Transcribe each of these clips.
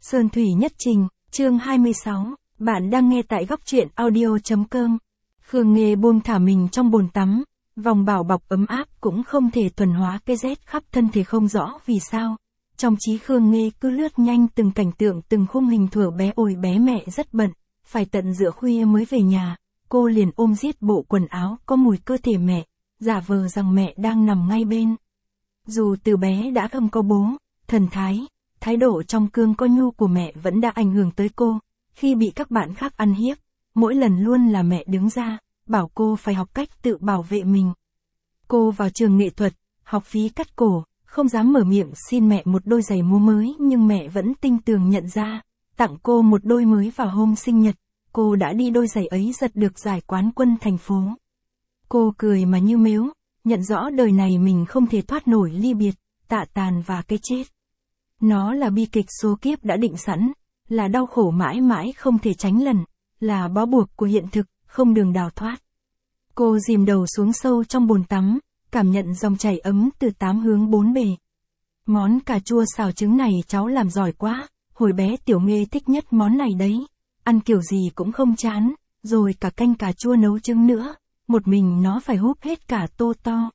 Sơn Thủy Nhất Trình, chương 26, bạn đang nghe tại góc truyện audio.com. Khương Nghê buông thả mình trong bồn tắm, vòng bảo bọc ấm áp cũng không thể thuần hóa cái rét khắp thân thể không rõ vì sao. Trong trí Khương Nghê cứ lướt nhanh từng cảnh tượng từng khung hình thuở bé ôi bé mẹ rất bận, phải tận giữa khuya mới về nhà, cô liền ôm giết bộ quần áo có mùi cơ thể mẹ, giả vờ rằng mẹ đang nằm ngay bên. Dù từ bé đã không có bố, thần thái độ trong cương có nhu của mẹ vẫn đã ảnh hưởng tới cô, khi bị các bạn khác ăn hiếp, mỗi lần luôn là mẹ đứng ra, bảo cô phải học cách tự bảo vệ mình. Cô vào trường nghệ thuật, học phí cắt cổ, không dám mở miệng xin mẹ một đôi giày múa mới nhưng mẹ vẫn tinh tường nhận ra, tặng cô một đôi mới vào hôm sinh nhật, cô đã đi đôi giày ấy giật được giải quán quân thành phố. Cô cười mà như mếu, nhận rõ đời này mình không thể thoát nổi ly biệt, tạ tàn và cái chết. Nó là bi kịch số kiếp đã định sẵn, là đau khổ mãi mãi không thể tránh lần, là bó buộc của hiện thực, không đường đào thoát. Cô dìm đầu xuống sâu trong bồn tắm, cảm nhận dòng chảy ấm từ tám hướng bốn bề. Món cà chua xào trứng này cháu làm giỏi quá, hồi bé Tiểu Nghê thích nhất món này đấy. Ăn kiểu gì cũng không chán, rồi cả canh cà chua nấu trứng nữa, một mình nó phải húp hết cả tô to.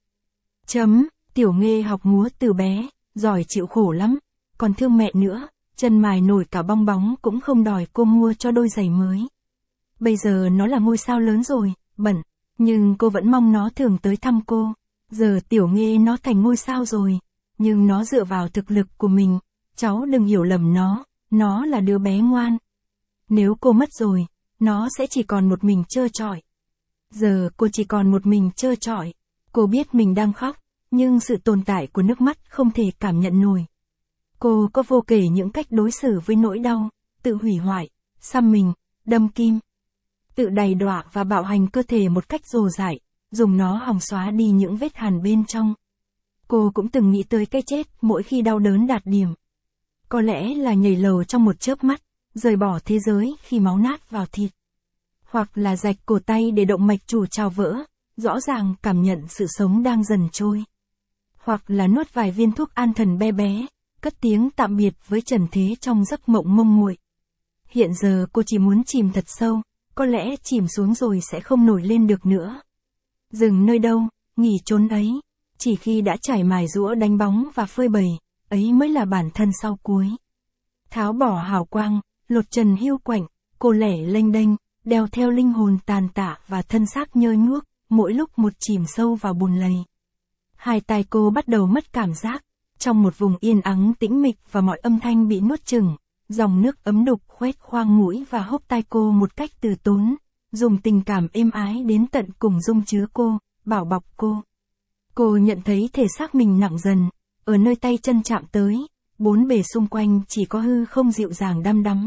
Tiểu Nghê học múa từ bé, giỏi chịu khổ lắm, còn thương mẹ nữa, chân mài nổi cả bong bóng cũng không đòi cô mua cho đôi giày mới. Bây giờ nó là ngôi sao lớn rồi, bận, nhưng cô vẫn mong nó thường tới thăm cô. Giờ Tiểu Nghê nó thành ngôi sao rồi, nhưng nó dựa vào thực lực của mình, cháu đừng hiểu lầm nó là đứa bé ngoan. Nếu cô mất rồi, nó sẽ chỉ còn một mình trơ trọi. Giờ cô chỉ còn một mình trơ trọi, cô biết mình đang khóc, nhưng sự tồn tại của nước mắt không thể cảm nhận nổi. Cô có vô kể những cách đối xử với nỗi đau, tự hủy hoại, xăm mình, đâm kim, tự đày đọa và bạo hành cơ thể một cách rồ dại, dùng nó hòng xóa đi những vết hằn bên trong. Cô cũng từng nghĩ tới cái chết mỗi khi đau đớn đạt điểm. Có lẽ là nhảy lầu trong một chớp mắt, rời bỏ thế giới khi máu nát vào thịt. Hoặc là rạch cổ tay để động mạch chủ trào vỡ, rõ ràng cảm nhận sự sống đang dần trôi. Hoặc là nuốt vài viên thuốc an thần bé bé, cất tiếng tạm biệt với trần thế trong giấc mộng mông muội. Hiện giờ cô chỉ muốn chìm thật sâu, có lẽ chìm xuống rồi sẽ không nổi lên được nữa. Dừng nơi đâu, nghỉ chốn ấy, chỉ khi đã trải mài giũa đánh bóng và phơi bày, ấy mới là bản thân sau cuối. Tháo bỏ hào quang, lột trần hiu quạnh, cô lẻ lênh đênh, đeo theo linh hồn tàn tạ và thân xác nhơ nhuốc, mỗi lúc một chìm sâu vào bùn lầy. Hai tai cô bắt đầu mất cảm giác, trong một vùng yên ắng tĩnh mịch và mọi âm thanh bị nuốt chửng, dòng nước ấm đục khoét khoang mũi và hốc tai cô một cách từ tốn, dùng tình cảm êm ái đến tận cùng dung chứa cô, bảo bọc cô. Cô nhận thấy thể xác mình nặng dần, ở nơi tay chân chạm tới, bốn bề xung quanh chỉ có hư không dịu dàng đăm đắm.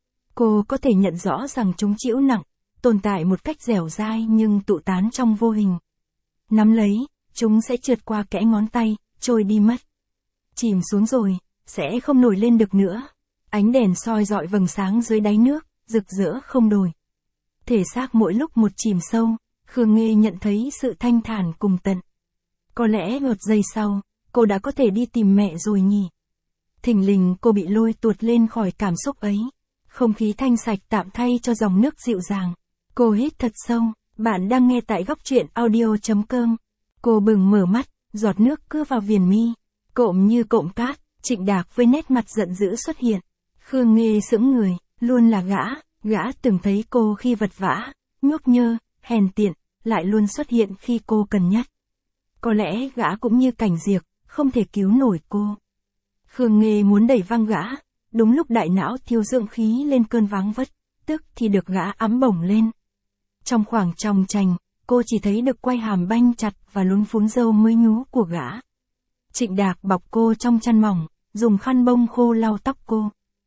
Cô có thể nhận rõ rằng chúng chịu nặng, tồn tại một cách dẻo dai nhưng tụ tán trong vô hình. Nắm lấy, chúng sẽ trượt qua kẽ ngón tay, trôi đi mất. Chìm xuống rồi, sẽ không nổi lên được nữa. Ánh đèn soi rọi vầng sáng dưới đáy nước, rực rỡ không đổi. Thể xác mỗi lúc một chìm sâu, Khương Nghê nhận thấy sự thanh thản cùng tận. Có lẽ một giây sau, cô đã có thể đi tìm mẹ rồi nhỉ. Thình lình cô bị lôi tuột lên khỏi cảm xúc ấy. Không khí thanh sạch tạm thay cho dòng nước dịu dàng. Cô hít thật sâu, bạn đang nghe tại góc truyện audio.com. Cô bừng mở mắt, giọt nước cứ vào viền mi. Cộm như cộm cát, Trịnh Đạc với nét mặt giận dữ xuất hiện. Khương Nghê sững người, luôn là gã từng thấy cô khi vật vã, nhốc nhơ, hèn tiện, lại luôn xuất hiện khi cô cần nhất. Có lẽ gã cũng như Cảnh Diệc, không thể cứu nổi cô. Khương Nghê muốn đẩy văng gã, đúng lúc đại não thiêu dưỡng khí lên cơn váng vất, tức thì được gã ẵm bổng lên. Trong khoảng tròng trành, cô chỉ thấy được quay hàm banh chặt và lún phún râu mới nhú của gã. Trịnh Đạc bọc cô trong chăn mỏng, dùng khăn bông khô lau tóc cô.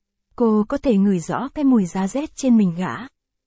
Cô có thể ngửi rõ cái mùi giá rét trên mình gã.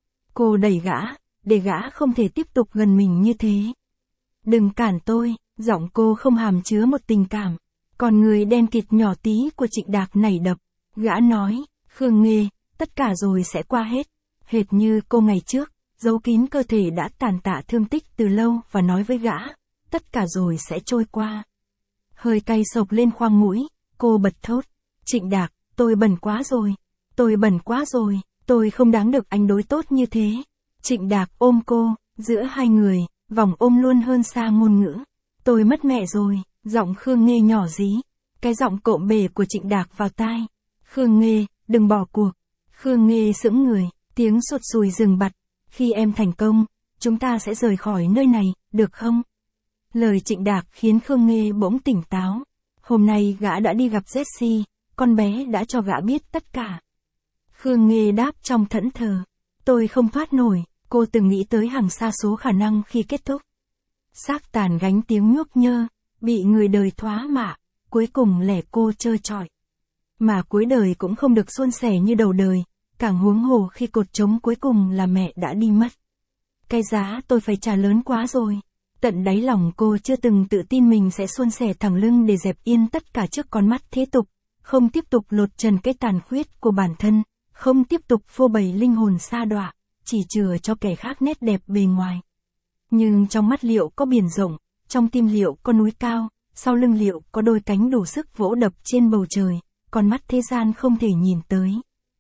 Cô đẩy gã, để gã không thể tiếp tục gần mình như thế. Đừng cản tôi, giọng cô không hàm chứa một tình cảm. Còn người đen kịt nhỏ tí của Trịnh Đạc nảy đập. Gã nói, Khương Nghê, tất cả rồi sẽ qua hết. Hệt như cô ngày trước, giấu kín cơ thể đã tàn tạ thương tích từ lâu và nói với gã, tất cả rồi sẽ trôi qua. Hơi cay sộc lên khoang mũi, cô bật thốt, Trịnh Đạc, tôi bẩn quá rồi. Tôi bẩn quá rồi, tôi không đáng được anh đối tốt như thế. Trịnh Đạc ôm cô, giữa hai người, vòng ôm luôn hơn xa ngôn ngữ. Tôi mất mẹ rồi, giọng Khương Nghê nhỏ dí. Cái giọng cộm bể của Trịnh Đạc vào tai. Khương Nghê, đừng bỏ cuộc. Khương Nghê sững người, tiếng sụt sùi dừng bặt. Khi em thành công, chúng ta sẽ rời khỏi nơi này, được không? Lời Trịnh Đạc khiến Khương Nghê bỗng tỉnh táo. Hôm nay gã đã đi gặp Jessie, con bé đã cho gã biết tất cả. Khương Nghê đáp trong thẫn thờ. Tôi không thoát nổi, cô từng nghĩ tới hàng sa số khả năng khi kết thúc. Xác tàn gánh tiếng nhuốc nhơ, bị người đời thoá mạ, cuối cùng lẻ cô trơ trọi. Mà cuối đời cũng không được suôn sẻ như đầu đời, càng huống hồ khi cột trống cuối cùng là mẹ đã đi mất. Cái giá tôi phải trả lớn quá rồi. Tận đáy lòng cô chưa từng tự tin mình sẽ suôn sẻ thẳng lưng để dẹp yên tất cả trước con mắt thế tục, không tiếp tục lột trần cái tàn khuyết của bản thân, không tiếp tục phô bày linh hồn sa đọa, chỉ chừa cho kẻ khác nét đẹp bề ngoài. Nhưng trong mắt Liệu có biển rộng, trong tim Liệu có núi cao, sau lưng Liệu có đôi cánh đủ sức vỗ đập trên bầu trời, con mắt thế gian không thể nhìn tới.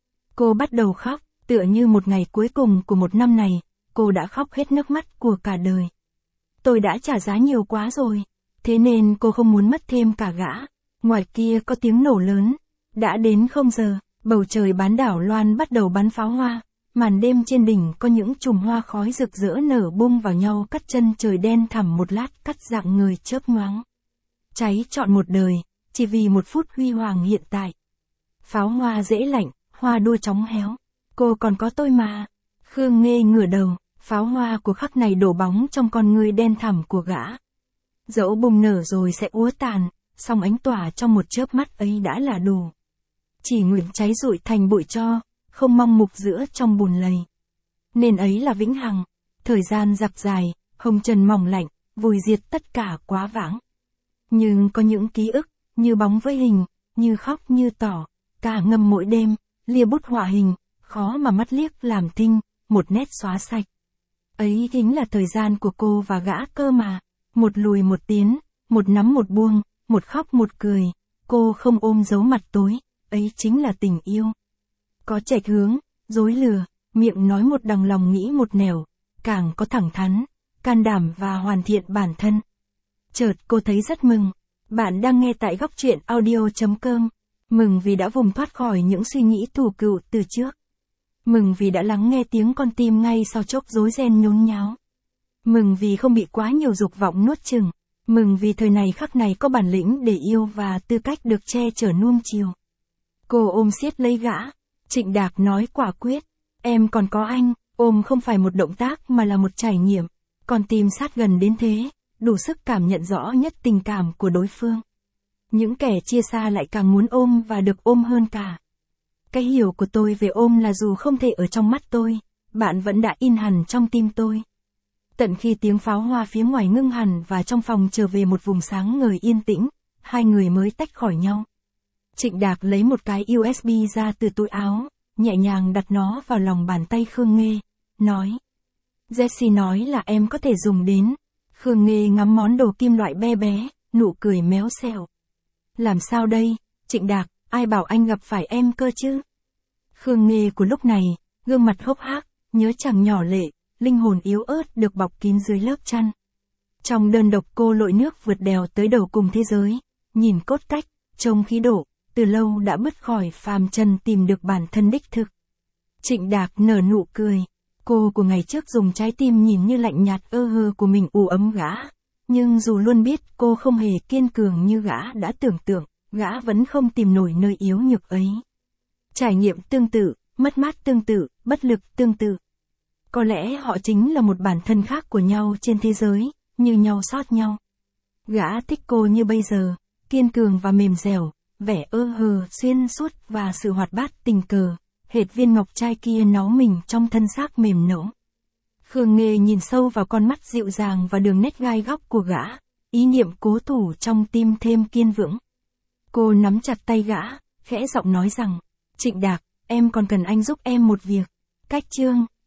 Cô bắt đầu khóc, tựa như một ngày cuối cùng của một năm này, cô đã khóc hết nước mắt của cả đời. Tôi đã trả giá nhiều quá rồi, thế nên cô không muốn mất thêm cả gã. Ngoài kia có tiếng nổ lớn, đã đến 0 giờ, bầu trời bán đảo Loan bắt đầu bắn pháo hoa, màn đêm trên đỉnh có những chùm hoa khói rực rỡ nở bung vào nhau cắt chân trời đen thẳm một lát cắt dạng người chớp nhoáng. Cháy trọn một đời, chỉ vì một phút huy hoàng hiện tại. Pháo hoa dễ lạnh, hoa đua chóng héo. Cô còn có tôi mà. Khương Nghê ngửa đầu, pháo hoa của khắc này đổ bóng trong con ngươi đen thẳm của gã. Dẫu bùng nở rồi sẽ úa tàn, song ánh tỏa trong một chớp mắt ấy đã là đủ. Chỉ nguyện cháy rụi thành bụi tro, không mong mục giữa trong bùn lầy. Nên ấy là vĩnh hằng, thời gian dặc dài, hồng trần mỏng lạnh, vùi diệt tất cả quá vãng. Nhưng có những ký ức, như bóng với hình, như khóc như tỏ, cả ngâm mỗi đêm, lia bút họa hình, khó mà mắt liếc làm thinh, một nét xóa sạch. Ấy chính là thời gian của cô và gã cơ mà, một lùi một tiến, một nắm một buông, một khóc một cười, cô không ôm giấu mặt tối, ấy chính là tình yêu. Có chệch hướng, dối lừa, miệng nói một đằng lòng nghĩ một nẻo, càng có thẳng thắn, can đảm và hoàn thiện bản thân. Chợt cô thấy rất mừng. Bạn đang nghe tại góc truyện audio.com. Mừng vì đã vùng thoát khỏi những suy nghĩ thù cựu từ trước. Mừng vì đã lắng nghe tiếng con tim ngay sau chốc rối ren nhốn nháo. Mừng vì không bị quá nhiều dục vọng nuốt chửng. Mừng vì thời này khắc này có bản lĩnh để yêu và tư cách được che chở nuông chiều. Cô ôm siết lấy gã. Trịnh Đạc nói quả quyết. Em còn có anh. Ôm không phải một động tác mà là một trải nghiệm. Con tim sát gần đến thế, đủ sức cảm nhận rõ nhất tình cảm của đối phương. Những kẻ chia xa lại càng muốn ôm và được ôm hơn cả. Cái hiểu của tôi về ôm là dù không thể ở trong mắt tôi, bạn vẫn đã in hẳn trong tim tôi. Tận khi tiếng pháo hoa phía ngoài ngưng hẳn và trong phòng trở về một vùng sáng ngời yên tĩnh, hai người mới tách khỏi nhau. Trịnh Đạc lấy một cái USB ra từ túi áo, nhẹ nhàng đặt nó vào lòng bàn tay Khương Nghê, nói. Jessie nói là em có thể dùng đến. Khương Nghê ngắm món đồ kim loại be bé, nụ cười méo xẹo. Làm sao đây, Trịnh Đạc, ai bảo anh gặp phải em cơ chứ? Khương Nghê của lúc này, gương mặt hốc hác, nhớ chàng nhỏ lệ, linh hồn yếu ớt được bọc kín dưới lớp chăn. Trong đơn độc cô lội nước vượt đèo tới đầu cùng thế giới, nhìn cốt cách, trông khí độ, từ lâu đã bứt khỏi phàm trần tìm được bản thân đích thực. Trịnh Đạc nở nụ cười. Cô của ngày trước dùng trái tim nhìn như lạnh nhạt ơ hơ của mình ù ấm gã. Nhưng dù luôn biết cô không hề kiên cường như gã đã tưởng tượng, gã vẫn không tìm nổi nơi yếu nhược ấy. Trải nghiệm tương tự, mất mát tương tự, bất lực tương tự. Có lẽ họ chính là một bản thân khác của nhau trên thế giới, như nhau sót nhau. Gã thích cô như bây giờ, kiên cường và mềm dẻo, vẻ ơ hờ, xuyên suốt và sự hoạt bát tình cờ. Hệt viên ngọc trai kia náu mình trong thân xác mềm nẫu. Khương Nghê nhìn sâu vào con mắt dịu dàng và đường nét gai góc của gã, ý niệm cố thủ trong tim thêm kiên vững. Cô nắm chặt tay gã, khẽ giọng nói rằng, Trịnh Đạc, em còn cần anh giúp em một việc. Cách chương